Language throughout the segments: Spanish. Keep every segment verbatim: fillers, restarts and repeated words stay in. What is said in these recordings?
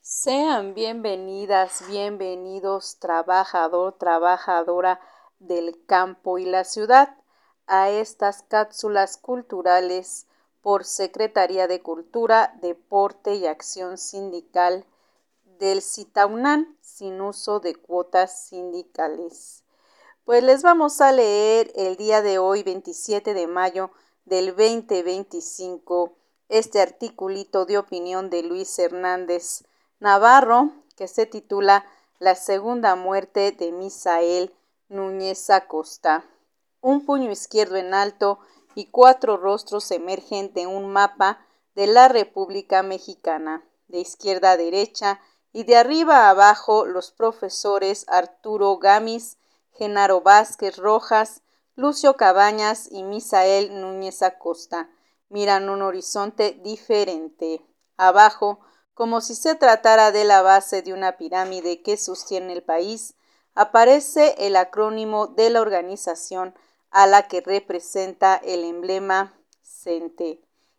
Sean bienvenidas, bienvenidos, trabajador, trabajadora del campo y la ciudad, a estas cápsulas culturales por Secretaría de Cultura, Deporte y Acción Sindical del CITAUNAM, sin uso de cuotas sindicales. Pues les vamos a leer el día de hoy, veintisiete de mayo del veinte veinticinco, este articulito de opinión de Luis Hernández Navarro, que se titula La segunda muerte de Misael Núñez Acosta. Un puño izquierdo en alto y cuatro rostros emergen de un mapa de la República Mexicana. De izquierda a derecha y de arriba a abajo, los profesores Arturo Gamis, Genaro Vázquez Rojas, Lucio Cabañas y Misael Núñez Acosta miran un horizonte diferente. Abajo, como si se tratara de la base de una pirámide que sostiene el país, aparece el acrónimo de la organización a la que representa el emblema CENTE.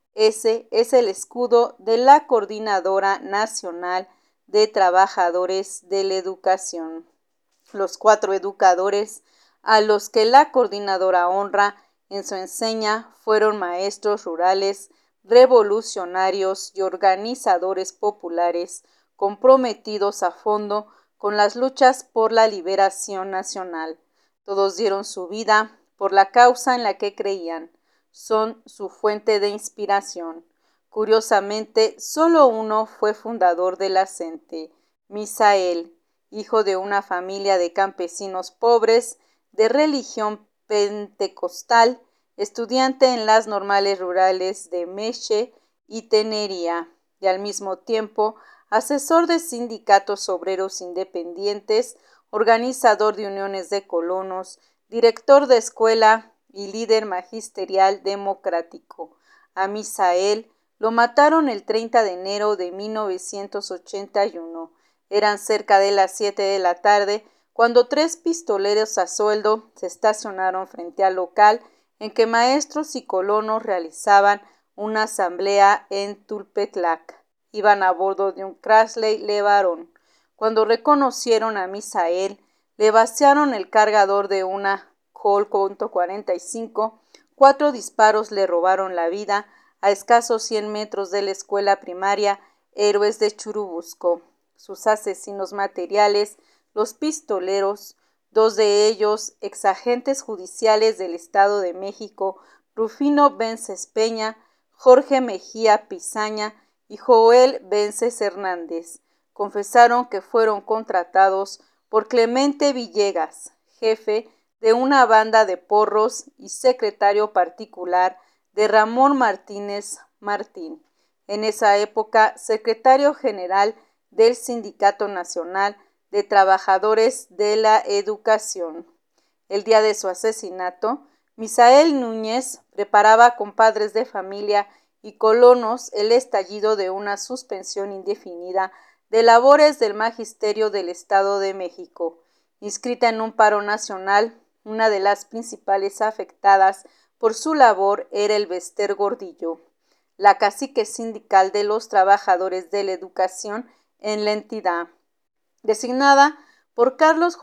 Ese es el escudo de la Coordinadora Nacional de Trabajadores de la Educación. Los cuatro educadores a los que la coordinadora honra en su enseña fueron maestros rurales, revolucionarios y organizadores populares comprometidos a fondo con las luchas por la liberación nacional. Todos dieron su vida por la causa en la que creían. Son su fuente de inspiración. Curiosamente, solo uno fue fundador de la CENTE, Misael, hijo de una familia de campesinos pobres, de religión pentecostal, estudiante en las normales rurales de Meche y Tenería, y al mismo tiempo asesor de sindicatos obreros independientes, organizador de uniones de colonos, director de escuela y líder magisterial democrático. A Misael lo mataron el treinta de enero de mil novecientos ochenta y uno. Eran cerca de las siete de la tarde cuando tres pistoleros a sueldo se estacionaron frente al local en que maestros y colonos realizaban una asamblea en Tulpetlac. Iban a bordo de un Chrysler LeBaron. Cuando reconocieron a Misael, le vaciaron el cargador de una Colt cuarenta y cinco. Cuatro disparos le robaron la vida a escasos cien metros de la escuela primaria Héroes de Churubusco. Sus asesinos materiales, los pistoleros, dos de ellos exagentes judiciales del Estado de México, Rufino Vences Peña, Jorge Mejía Pizaña y Joel Vences Hernández, confesaron que fueron contratados por Clemente Villegas, jefe de una banda de porros y secretario particular de Ramón Martínez Martín, en esa época secretario general del Sindicato Nacional de Trabajadores de la Educación. El día de su asesinato, Misael Núñez preparaba con padres de familia y colonos el estallido de una suspensión indefinida de labores del Magisterio del Estado de México. Inscrita en un paro nacional, una de las principales afectadas por su labor era el Bester Gordillo, la cacique sindical de los trabajadores de la educación en la entidad, designada por Carlos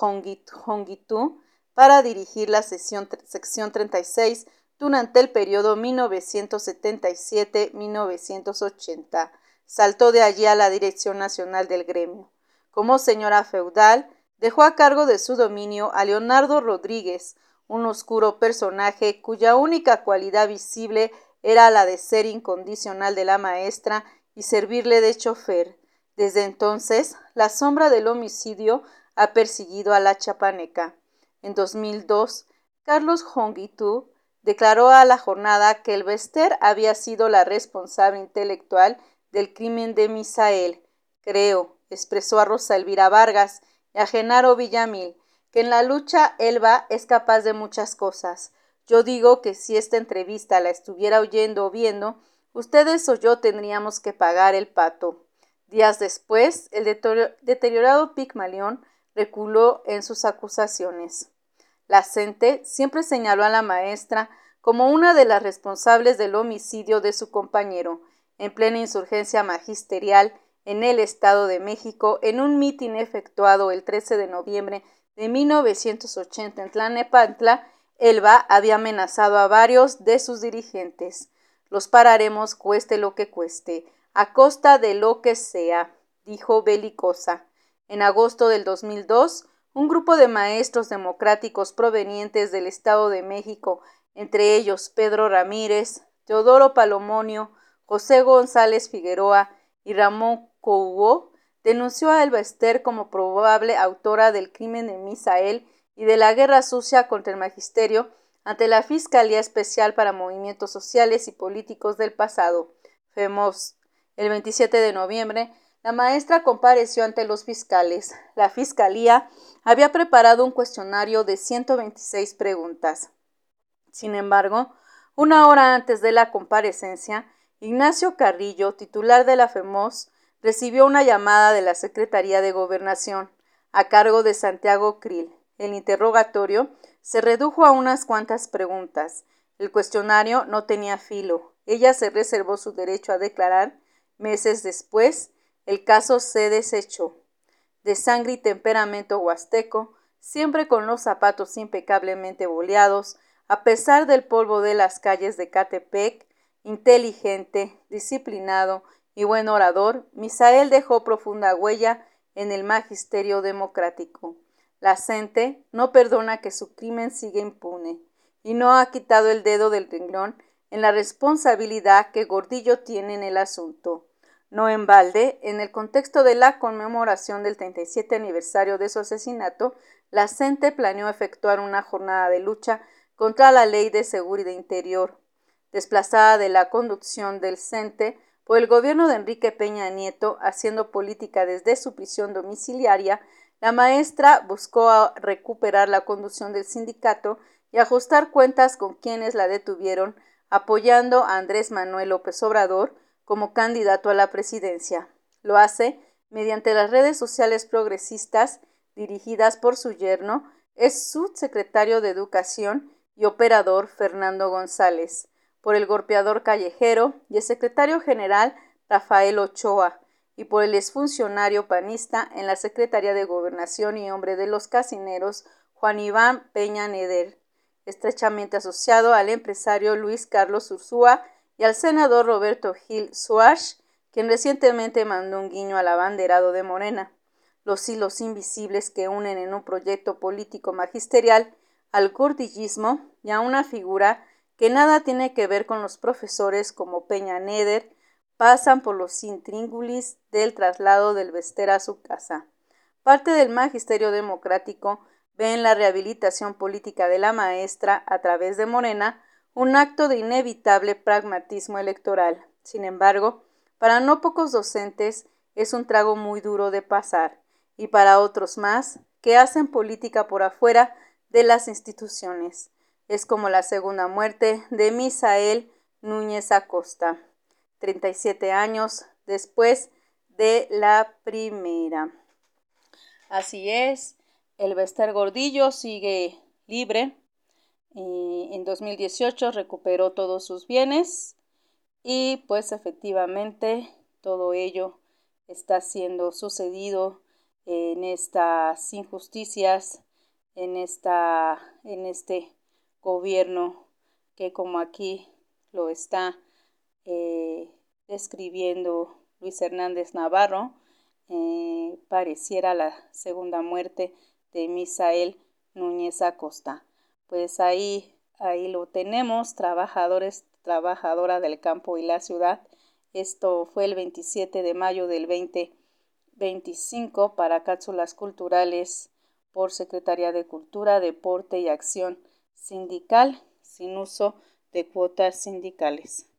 Jonguitú para dirigir la sesión, sección treinta y seis durante el periodo mil novecientos setenta y siete a mil novecientos ochenta. Saltó de allí a la dirección nacional del gremio. Como señora feudal, dejó a cargo de su dominio a Leonardo Rodríguez, un oscuro personaje cuya única cualidad visible era la de ser incondicional de la maestra y servirle de chofer. Desde entonces, la sombra del homicidio ha perseguido a la chapaneca. En dos mil dos, Carlos Jonguitú declaró a La Jornada que el Bester había sido la responsable intelectual del crimen de Misael. Creo, expresó a Rosa Elvira Vargas y a Genaro Villamil, que en la lucha Elba es capaz de muchas cosas. Yo digo que si esta entrevista la estuviera oyendo o viendo, ustedes o yo tendríamos que pagar el pato. Días después, el deteriorado Pigmalión reculó en sus acusaciones. La CENTE siempre señaló a la maestra como una de las responsables del homicidio de su compañero, en plena insurgencia magisterial en el Estado de México en un mitin efectuado el trece de noviembre de mil novecientos ochenta en Tlalnepantla, Elba había amenazado a varios de sus dirigentes. Los pararemos cueste lo que cueste, a costa de lo que sea, dijo belicosa. En agosto del dos mil dos, un grupo de maestros democráticos provenientes del Estado de México, entre ellos Pedro Ramírez, Teodoro Palomonio, José González Figueroa y Ramón Cohuo, denunció a Elba Ester como probable autora del crimen de Misael y de la guerra sucia contra el magisterio ante la Fiscalía Especial para Movimientos Sociales y Políticos del Pasado, FEMOS. El veintisiete de noviembre, la maestra compareció ante los fiscales. La Fiscalía había preparado un cuestionario de ciento veintiséis preguntas. Sin embargo, una hora antes de la comparecencia, Ignacio Carrillo, titular de la FEMOS, recibió una llamada de la Secretaría de Gobernación, a cargo de Santiago Krill. El interrogatorio se redujo a unas cuantas preguntas. El cuestionario no tenía filo. Ella se reservó su derecho a declarar. Meses después, el caso se desechó. De sangre y temperamento huasteco, siempre con los zapatos impecablemente boleados, a pesar del polvo de las calles de Catepec, inteligente, disciplinado y buen orador, Misael dejó profunda huella en el magisterio democrático. La gente no perdona que su crimen siga impune y no ha quitado el dedo del renglón en la responsabilidad que Gordillo tiene en el asunto. No en balde, en el contexto de la conmemoración del treinta y siete aniversario de su asesinato, la C E N T E planeó efectuar una jornada de lucha contra la Ley de Seguridad Interior. Desplazada de la conducción del C E N T E por el gobierno de Enrique Peña Nieto, haciendo política desde su prisión domiciliaria, la maestra buscó recuperar la conducción del sindicato y ajustar cuentas con quienes la detuvieron, apoyando a Andrés Manuel López Obrador como candidato a la presidencia. Lo hace mediante las redes sociales progresistas dirigidas por su yerno, es subsecretario de Educación y operador Fernando González, por el golpeador callejero y el secretario general Rafael Ochoa, y por el exfuncionario panista en la Secretaría de Gobernación y hombre de los casineros Juan Iván Peña Neder, estrechamente asociado al empresario Luis Carlos Ursúa y al senador Roberto Gil Suárez, quien recientemente mandó un guiño al abanderado de Morena. Los hilos invisibles que unen en un proyecto político magisterial al gordillismo y a una figura que nada tiene que ver con los profesores como Peña Neder, pasan por los intríngulis del traslado del Bester a su casa. Parte del magisterio democrático ve en la rehabilitación política de la maestra a través de Morena un acto de inevitable pragmatismo electoral. Sin embargo, para no pocos docentes es un trago muy duro de pasar, y para otros más, que hacen política por afuera de las instituciones. Es como la segunda muerte de Misael Núñez Acosta, treinta y siete años después de la primera. Así es, el Bester Gordillo sigue libre. Eh, en dos mil dieciocho recuperó todos sus bienes y pues efectivamente todo ello está siendo sucedido en estas injusticias, en, esta, en este gobierno que, como aquí lo está eh, describiendo Luis Hernández Navarro, eh, pareciera la segunda muerte de Misael Núñez Acosta. Pues ahí, ahí lo tenemos, trabajadores, trabajadora del campo y la ciudad. Esto fue el veintisiete de mayo del veinte veinticinco para Cápsulas Culturales por Secretaría de Cultura, Deporte y Acción Sindical, sin uso de cuotas sindicales.